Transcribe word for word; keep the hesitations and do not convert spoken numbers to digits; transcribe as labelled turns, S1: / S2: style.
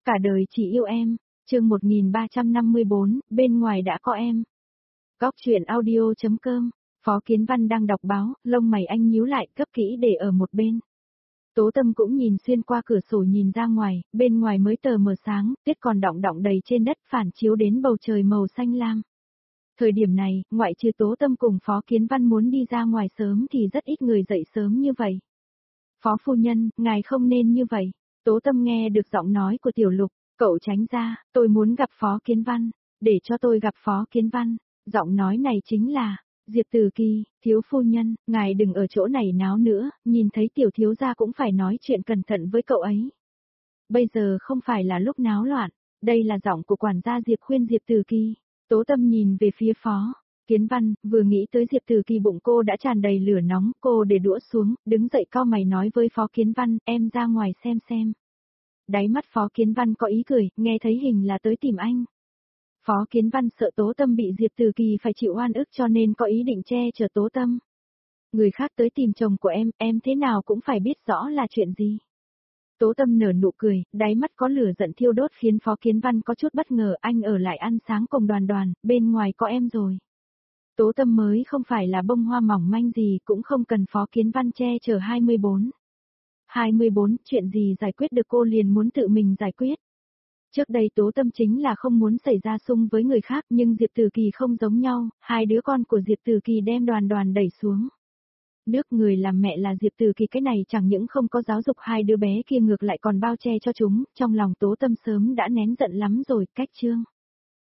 S1: Cả đời chỉ yêu em, chương một nghìn ba trăm năm mươi bốn, bên ngoài đã có em. Góc truyện audio.com, Phó Kiến Văn đang đọc báo, lông mày anh nhíu lại cấp kỹ để ở một bên. Tố Tâm cũng nhìn xuyên qua cửa sổ nhìn ra ngoài, bên ngoài mới tờ mờ sáng, tuyết còn đọng đọng đầy trên đất phản chiếu đến bầu trời màu xanh lam. Thời điểm này, ngoại trừ Tố Tâm cùng Phó Kiến Văn muốn đi ra ngoài sớm thì rất ít người dậy sớm như vậy. Phó phu nhân, ngài không nên như vậy. Tố Tâm nghe được giọng nói của Tiểu Lục, cậu tránh ra, tôi muốn gặp Phó Kiến Văn, để cho tôi gặp Phó Kiến Văn. Giọng nói này chính là, Diệp Từ Kỳ, thiếu phu nhân, ngài đừng ở chỗ này náo nữa, nhìn thấy tiểu thiếu gia cũng phải nói chuyện cẩn thận với cậu ấy. Bây giờ không phải là lúc náo loạn, đây là giọng của quản gia Diệp khuyên Diệp Từ Kỳ. Tố Tâm nhìn về phía Phó Kiến Văn, vừa nghĩ tới Diệp Từ Kỳ bụng cô đã tràn đầy lửa nóng, cô để đũa xuống, đứng dậy cau mày nói với Phó Kiến Văn, em ra ngoài xem xem. Đáy mắt Phó Kiến Văn có ý cười, nghe thấy hình là tới tìm anh. Phó Kiến Văn sợ Tố Tâm bị Diệp Từ Kỳ phải chịu oan ức cho nên có ý định che chở Tố Tâm. Người khác tới tìm chồng của em, em thế nào cũng phải biết rõ là chuyện gì. Tố Tâm nở nụ cười, đáy mắt có lửa giận thiêu đốt khiến Phó Kiến Văn có chút bất ngờ, anh ở lại ăn sáng cùng Đoàn Đoàn, bên ngoài có em rồi. Tố Tâm mới không phải là bông hoa mỏng manh gì, cũng không cần Phó Kiến Văn che chở hai mươi bốn. hai mươi bốn, chuyện gì giải quyết được cô liền muốn tự mình giải quyết. Trước đây Tố Tâm chính là không muốn xảy ra xung với người khác, nhưng Diệp Từ Kỳ không giống nhau, hai đứa con của Diệp Từ Kỳ đem Đoàn Đoàn đẩy xuống. Nước người làm mẹ là Diệp Từ Kỳ, cái này chẳng những không có giáo dục hai đứa bé kia ngược lại còn bao che cho chúng, trong lòng Tố Tâm sớm đã nén giận lắm rồi, cách chương.